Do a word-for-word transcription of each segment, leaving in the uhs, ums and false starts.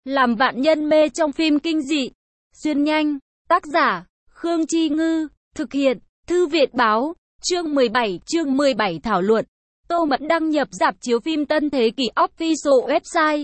Làm vạn nhân mê trong phim kinh dị. Xuyên nhanh. Tác giả, Khương Chi Ngư. Thực hiện, Thư viện Báo. Chương mười bảy, chương mười bảy thảo luận. Tô Mẫn đăng nhập rạp chiếu phim Tân Thế Kỷ Official Website.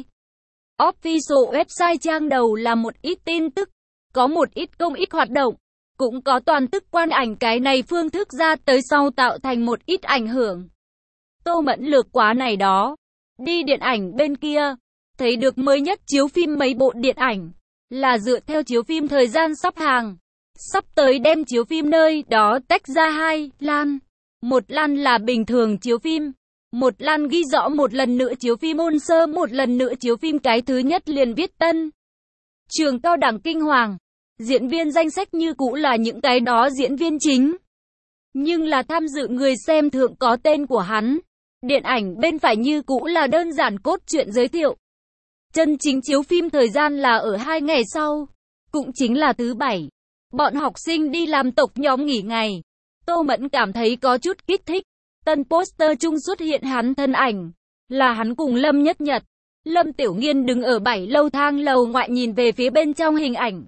Official Website trang đầu là một ít tin tức, có một ít công ít hoạt động, cũng có toàn tức quan ảnh cái này phương thức ra tới sau tạo thành một ít ảnh hưởng. Tô Mẫn lược quá này đó. Đi điện ảnh bên kia, thấy được mới nhất chiếu phim mấy bộ điện ảnh, là dựa theo chiếu phim thời gian sắp hàng. Sắp tới đem chiếu phim nơi đó tách ra hai lan. Một lan là bình thường chiếu phim. Một lan ghi rõ một lần nữa chiếu phim ôn sơ, một lần nữa chiếu phim cái thứ nhất liền viết tân. Trường cao đẳng kinh hoàng. Diễn viên danh sách như cũ là những cái đó diễn viên chính. Nhưng là tham dự người xem thượng có tên của hắn. Điện ảnh bên phải như cũ là đơn giản cốt truyện giới thiệu. Chân chính chiếu phim thời gian là ở hai ngày sau. Cũng chính là thứ bảy. Bọn học sinh đi làm tộc nhóm nghỉ ngày. Tô Mẫn cảm thấy có chút kích thích. Tân poster chung xuất hiện hắn thân ảnh. Là hắn cùng Lâm Nhất Nhật. Lâm Tiểu Nghiên đứng ở bảy lâu thang lầu ngoại nhìn về phía bên trong hình ảnh.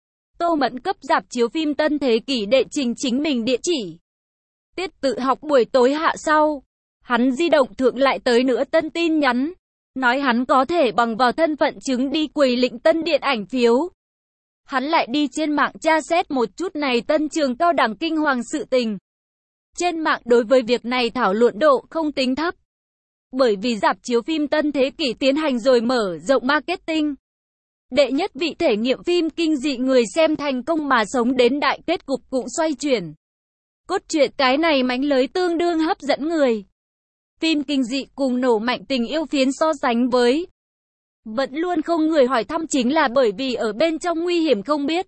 Tô Mẫn cấp rạp chiếu phim Tân Thế Kỷ đệ trình chính mình địa chỉ. Tiết tự học buổi tối hạ sau. Hắn di động thượng lại tới nữa tân tin nhắn. Nói hắn có thể bằng vào thân phận chứng đi quầy lĩnh tân điện ảnh phiếu. Hắn lại đi trên mạng tra xét một chút này tân trường cao đẳng kinh hoàng sự tình. Trên mạng đối với việc này thảo luận độ không tính thấp. Bởi vì rạp chiếu phim Tân Thế Kỷ tiến hành rồi mở rộng marketing. Đệ nhất vị thể nghiệm phim kinh dị người xem thành công mà sống đến đại kết cục cũng xoay chuyển. Cốt truyện cái này mánh lới tương đương hấp dẫn người. Phim kinh dị cùng nổ mạnh tình yêu phiến so sánh với. Vẫn luôn không người hỏi thăm chính là bởi vì ở bên trong nguy hiểm không biết.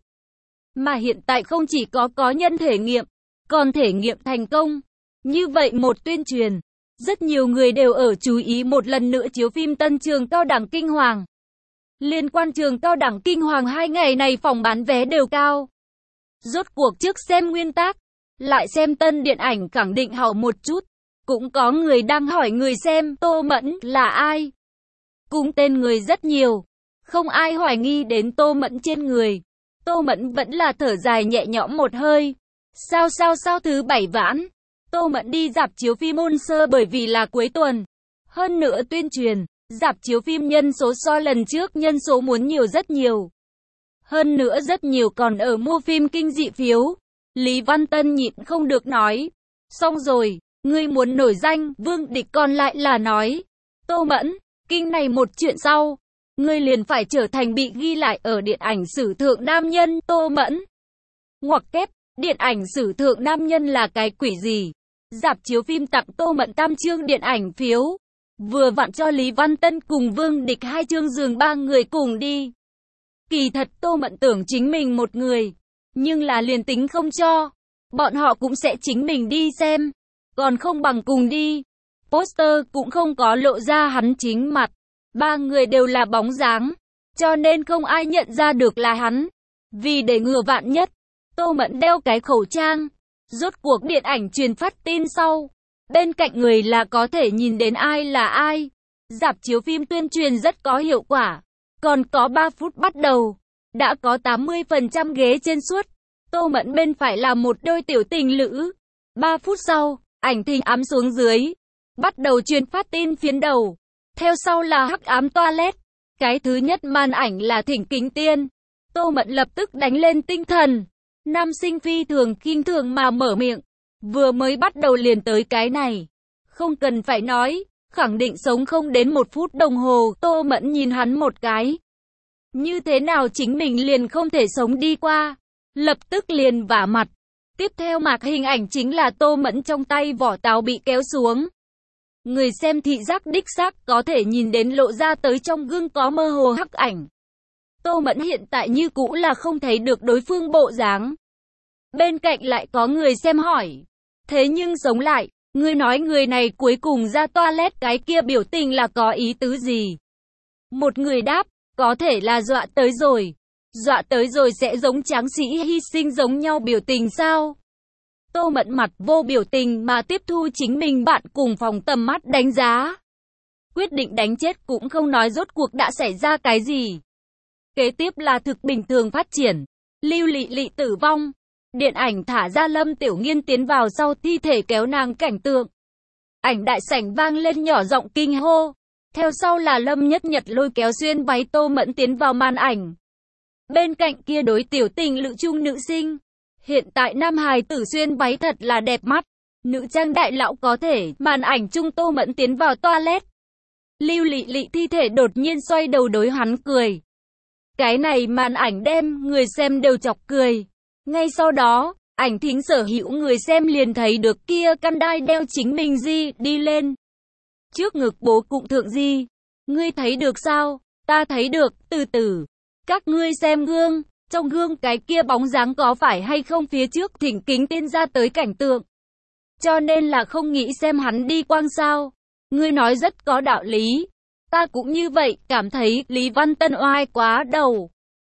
Mà hiện tại không chỉ có có nhân thể nghiệm, còn thể nghiệm thành công. Như vậy một tuyên truyền, rất nhiều người đều ở chú ý một lần nữa chiếu phim Tân Trường Cao đẳng Kinh Hoàng. Liên quan Trường Cao đẳng Kinh Hoàng hai ngày này phòng bán vé đều cao. Rốt cuộc trước xem nguyên tác, lại xem tân điện ảnh khẳng định hảo một chút. Cũng có người đang hỏi người xem Tô Mẫn là ai. Cùng tên người rất nhiều, không ai hoài nghi đến Tô Mẫn trên người. Tô Mẫn vẫn là thở dài nhẹ nhõm một hơi. Sao sao sao thứ bảy vãn, Tô Mẫn đi rạp chiếu phim ôn sơ bởi vì là cuối tuần. Hơn nữa tuyên truyền, rạp chiếu phim nhân số so lần trước nhân số muốn nhiều rất nhiều. Hơn nữa rất nhiều còn ở mua phim kinh dị phiếu. Lý Văn Tân nhịn không được nói. Xong rồi, ngươi muốn nổi danh, Vương Địch còn lại là nói. Tô Mẫn, kinh này một chuyện sau, ngươi liền phải trở thành bị ghi lại ở điện ảnh sử thượng nam nhân Tô Mẫn. Ngoặc kép, điện ảnh sử thượng nam nhân là cái quỷ gì? Rạp chiếu phim tặng Tô Mẫn tam chương điện ảnh phiếu. Vừa vặn cho Lý Văn Tân cùng Vương Địch hai chương giường ba người cùng đi. Kỳ thật Tô Mẫn tưởng chính mình một người, nhưng là liền tính không cho, bọn họ cũng sẽ chính mình đi xem, còn không bằng cùng đi. Poster cũng không có lộ ra hắn chính mặt, ba người đều là bóng dáng, cho nên không ai nhận ra được là hắn. Vì để ngừa vạn nhất, Tô Mẫn đeo cái khẩu trang. Rốt cuộc điện ảnh truyền phát tin sau, bên cạnh người là có thể nhìn đến ai là ai. Rạp chiếu phim tuyên truyền rất có hiệu quả. Còn có ba phút bắt đầu, đã có tám mươi phần trăm ghế trên suốt. Tô Mẫn bên phải là một đôi tiểu tình lữ. ba phút sau, ảnh thình ám xuống dưới, bắt đầu truyền phát tin phiến đầu. Theo sau là hắc ám toilet. Cái thứ nhất màn ảnh là thỉnh kính tiên. Tô Mẫn lập tức đánh lên tinh thần. Nam sinh phi thường khinh thường mà mở miệng. Vừa mới bắt đầu liền tới cái này. Không cần phải nói, khẳng định sống không đến một phút đồng hồ. Tô Mẫn nhìn hắn một cái. Như thế nào chính mình liền không thể sống đi qua. Lập tức liền vả mặt. Tiếp theo mạc hình ảnh chính là Tô Mẫn trong tay vỏ táo bị kéo xuống. Người xem thị giác đích xác có thể nhìn đến lộ ra tới trong gương có mơ hồ hắc ảnh. Tô Mẫn hiện tại như cũ là không thấy được đối phương bộ dáng. Bên cạnh lại có người xem hỏi. Thế nhưng sống lại, ngươi nói người này cuối cùng ra toilet cái kia biểu tình là có ý tứ gì? Một người đáp, có thể là dọa tới rồi. Dọa tới rồi sẽ giống tráng sĩ hy sinh giống nhau biểu tình sao? Tô Mẫn mặt vô biểu tình mà tiếp thu chính mình bạn cùng phòng tầm mắt đánh giá. Quyết định đánh chết cũng không nói rốt cuộc đã xảy ra cái gì. Kế tiếp là thực bình thường phát triển. Lưu Lị Lị tử vong. Điện ảnh thả ra Lâm Tiểu Nghiên tiến vào sau thi thể kéo nàng cảnh tượng. Ảnh đại sảnh vang lên nhỏ giọng kinh hô. Theo sau là Lâm Nhất Nhật lôi kéo xuyên váy Tô Mẫn tiến vào màn ảnh. Bên cạnh kia đối tiểu tình lự chung nữ sinh. Hiện tại nam hài tử xuyên váy thật là đẹp mắt. Nữ trang đại lão có thể, màn ảnh chung Tô Mẫn tiến vào toilet. Lưu Lị Lị thi thể đột nhiên xoay đầu đối hắn cười. Cái này màn ảnh đem người xem đều chọc cười. Ngay sau đó, ảnh thính sở hữu người xem liền thấy được kia căn đai đeo chính mình di đi lên. Trước ngực bố cụng thượng di. Ngươi thấy được sao? Ta thấy được, từ từ. Các ngươi xem gương, trong gương cái kia bóng dáng có phải hay không phía trước thỉnh kính tiên ra tới cảnh tượng. Cho nên là không nghĩ xem hắn đi quang sao. Ngươi nói rất có đạo lý. Ta cũng như vậy, cảm thấy Lý Văn Tân oai quá đầu.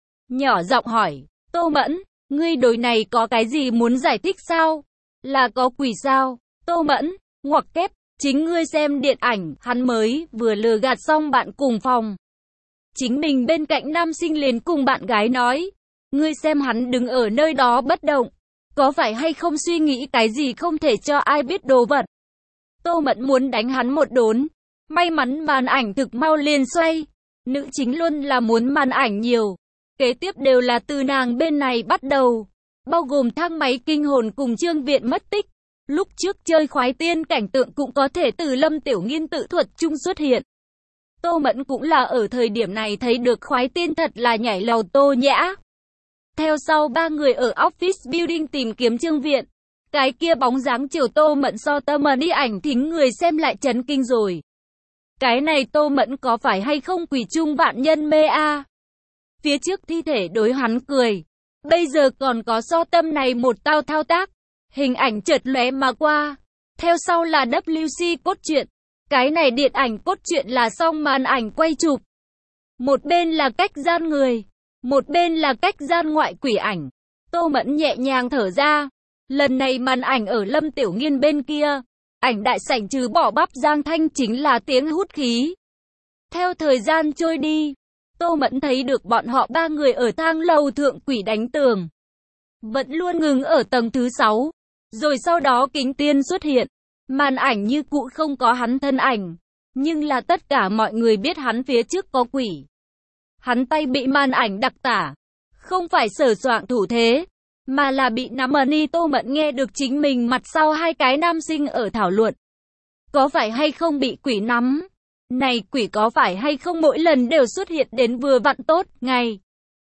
Nhỏ giọng hỏi, Tô Mẫn, ngươi đối này có cái gì muốn giải thích sao? Là có quỷ sao? Tô Mẫn, ngoặc kép, chính ngươi xem điện ảnh, hắn mới vừa lừa gạt xong bạn cùng phòng. Chính mình bên cạnh nam sinh liền cùng bạn gái nói, ngươi xem hắn đứng ở nơi đó bất động, có phải hay không suy nghĩ cái gì không thể cho ai biết đồ vật. Tô Mẫn muốn đánh hắn một đốn, may mắn màn ảnh thực mau liền xoay, nữ chính luôn là muốn màn ảnh nhiều, kế tiếp đều là từ nàng bên này bắt đầu, bao gồm thang máy kinh hồn cùng Trương Viện mất tích, lúc trước chơi khoái tiên cảnh tượng cũng có thể từ Lâm Tiểu Nghiên tự thuật chung xuất hiện. Tô Mẫn cũng là ở thời điểm này thấy được khoái tiên thật là nhảy lầu Tô Nhã. Theo sau ba người ở office building tìm kiếm Trương Viện. Cái kia bóng dáng chiều Tô Mẫn so tâm mờ đi ảnh thính người xem lại chấn kinh rồi. Cái này Tô Mẫn có phải hay không quỷ chung vạn nhân mê a? À? Phía trước thi thể đối hắn cười. Bây giờ còn có so tâm này một tao thao tác. Hình ảnh chợt lóe mà qua. Theo sau là W C cốt truyện. Cái này điện ảnh cốt truyện là xong màn ảnh quay chụp. Một bên là cách gian người. Một bên là cách gian ngoại quỷ ảnh. Tô Mẫn nhẹ nhàng thở ra. Lần này màn ảnh ở Lâm Tiểu Nghiên bên kia. Ảnh đại sảnh trừ bỏ bắp Giang Thanh chính là tiếng hút khí. Theo thời gian trôi đi, Tô Mẫn thấy được bọn họ ba người ở thang lầu thượng quỷ đánh tường. Vẫn luôn ngừng ở tầng thứ sáu. Rồi sau đó kính tiên xuất hiện. Màn ảnh như cũ không có hắn thân ảnh. Nhưng là tất cả mọi người biết hắn phía trước có quỷ. Hắn tay bị màn ảnh đặc tả. Không phải sở soạn thủ thế. Mà là bị nắm ẩn đi. Tô Mẫn nghe được chính mình mặt sau hai cái nam sinh ở thảo luận. Có phải hay không bị quỷ nắm? Này quỷ có phải hay không mỗi lần đều xuất hiện đến vừa vặn tốt ngày?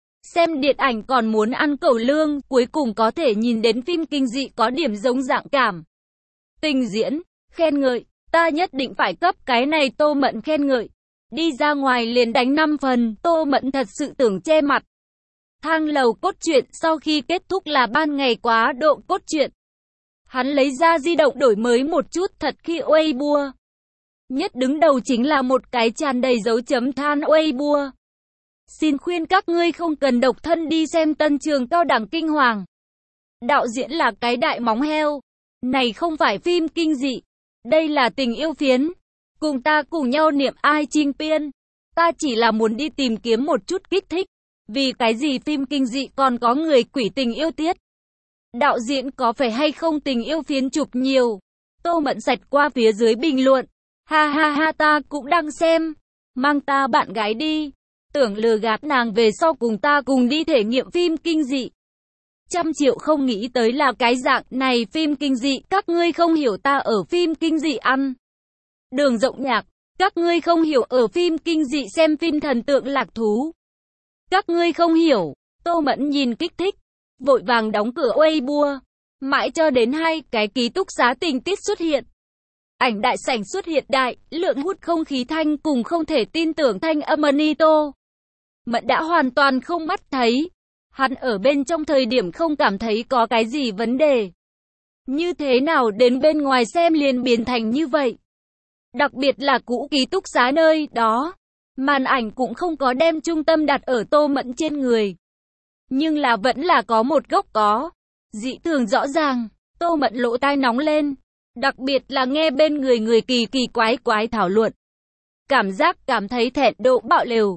Xem điện ảnh còn muốn ăn cẩu lương, cuối cùng có thể nhìn đến phim kinh dị có điểm giống dạng cảm. Tình diễn, khen ngợi, ta nhất định phải cấp cái này Tô Mẫn khen ngợi. Đi ra ngoài liền đánh năm phần, Tô Mẫn thật sự tưởng che mặt. Thang lầu cốt truyện sau khi kết thúc là ban ngày quá độ cốt truyện. Hắn lấy ra di động đổi mới một chút thật khi Weibo. Nhất đứng đầu chính là một cái tràn đầy dấu chấm than Weibo. Xin khuyên các ngươi không cần độc thân đi xem Tân Trường Cao đẳng kinh hoàng. Đạo diễn là cái đại móng heo. Này không phải phim kinh dị. Đây là tình yêu phiến. Cùng ta cùng nhau niệm ai chinh piên. Ta chỉ là muốn đi tìm kiếm một chút kích thích. Vì cái gì phim kinh dị còn có người quỷ tình yêu tiết? Đạo diễn có phải hay không tình yêu phiến chụp nhiều? Tô Mẫn sạch qua phía dưới bình luận. Ha ha ha, ta cũng đang xem. Mang ta bạn gái đi. Tưởng lừa gạt nàng về sau cùng ta cùng đi thể nghiệm phim kinh dị. Trăm triệu không nghĩ tới là cái dạng này phim kinh dị. Các ngươi không hiểu ta ở phim kinh dị ăn đường rộng nhạc. Các ngươi không hiểu ở phim kinh dị xem phim thần tượng lạc thú. Các ngươi không hiểu. Tô Mẫn nhìn kích thích, vội vàng đóng cửa Weibo. Mãi cho đến hai cái ký túc xá tình tiết xuất hiện. Ảnh đại sảnh xuất hiện đại, lượng hút không khí thanh cùng không thể tin tưởng thanh âm Anito. Mẫn đã hoàn toàn không mắt thấy. Hắn ở bên trong thời điểm không cảm thấy có cái gì vấn đề. Như thế nào đến bên ngoài xem liền biến thành như vậy. Đặc biệt là cũ ký túc xá nơi đó. Màn ảnh cũng không có đem trung tâm đặt ở Tô Mẫn trên người. Nhưng là vẫn là có một góc có. Dị thường rõ ràng. Tô Mẫn lỗ tai nóng lên. Đặc biệt là nghe bên người người kỳ kỳ quái quái thảo luận. Cảm giác cảm thấy thẹn độ bạo lều.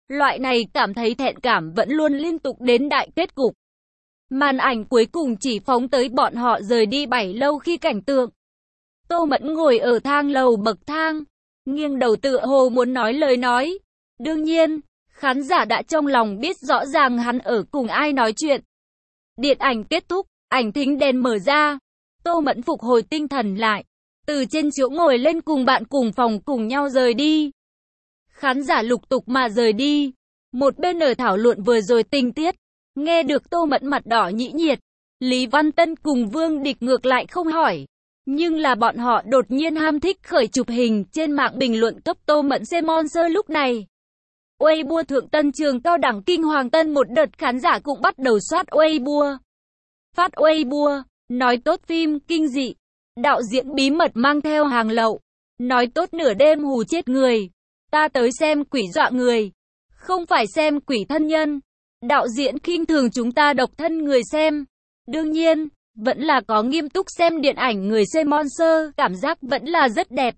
Loại này cảm thấy thẹn cảm vẫn luôn liên tục đến đại kết cục. Màn ảnh cuối cùng chỉ phóng tới bọn họ rời đi bảy lâu khi cảnh tượng. Tô Mẫn ngồi ở thang lầu bậc thang, nghiêng đầu tựa hồ muốn nói lời nói. Đương nhiên, khán giả đã trong lòng biết rõ ràng hắn ở cùng ai nói chuyện. Điện ảnh kết thúc, ảnh thính đèn mở ra. Tô Mẫn phục hồi tinh thần lại, từ trên chỗ ngồi lên cùng bạn cùng phòng cùng nhau rời đi. Khán giả lục tục mà rời đi. Một bên ở thảo luận vừa rồi tình tiết, nghe được Tô Mẫn mặt đỏ nhĩ nhiệt. Lý Văn Tân cùng Vương Địch ngược lại không hỏi. Nhưng là bọn họ đột nhiên ham thích khởi chụp hình trên mạng bình luận cấp Tô Mẫn xem monster lúc này. Weibo thượng Tân Trường Cao đẳng Kinh Hoàng Tân một đợt khán giả cũng bắt đầu soát Weibo. Phát Weibo, nói tốt phim kinh dị. Đạo diễn bí mật mang theo hàng lậu. Nói tốt nửa đêm hù chết người. Ta tới xem quỷ dọa người. Không phải xem quỷ thân nhân. Đạo diễn khinh thường chúng ta độc thân người xem. Đương nhiên, vẫn là có nghiêm túc xem điện ảnh người xem monster, cảm giác vẫn là rất đẹp.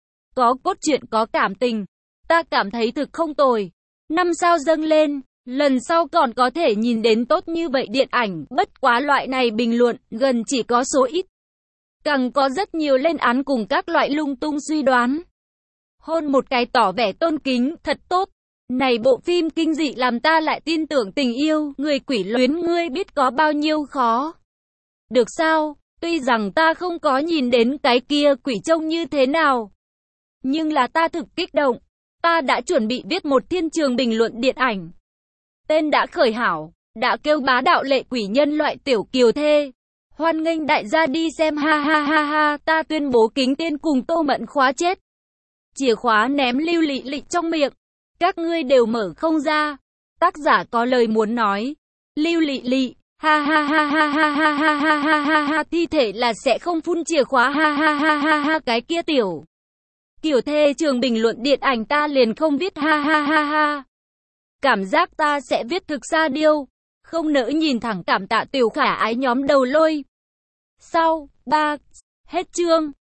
Có cốt truyện có cảm tình. Ta cảm thấy thực không tồi. Năm sao dâng lên, lần sau còn có thể nhìn đến tốt như vậy điện ảnh, bất quá loại này bình luận, gần chỉ có số ít. Càng có rất nhiều lên án cùng các loại lung tung suy đoán. Hôn một cái tỏ vẻ tôn kính, thật tốt. Này bộ phim kinh dị làm ta lại tin tưởng tình yêu, người quỷ luyến ngươi biết có bao nhiêu khó. Được sao, tuy rằng ta không có nhìn đến cái kia quỷ trông như thế nào. Nhưng là ta thực kích động. Ta đã chuẩn bị viết một thiên trường bình luận điện ảnh. Tên đã khởi hảo, đã kêu bá đạo lệ quỷ nhân loại tiểu kiều thê. Hoan nghênh đại gia đi xem ha ha ha ha, ta tuyên bố kính tên cùng Tô Mẫn khóa chết. Chìa khóa ném Lưu Lị Lị trong miệng. Các ngươi đều mở không ra. Tác giả có lời muốn nói. Lưu Lị Lị, ha ha ha ha ha ha ha ha ha ha ha, thi thể là sẽ không phun chìa khóa ha ha ha ha ha, cái kia tiểu Kiều thê trường bình luận điện ảnh ta liền không viết ha ha ha ha. Cảm giác ta sẽ viết thực xa điêu. Không nỡ nhìn thẳng cảm tạ tiểu khả ái nhóm đầu lôi. Sau, ba, hết chương.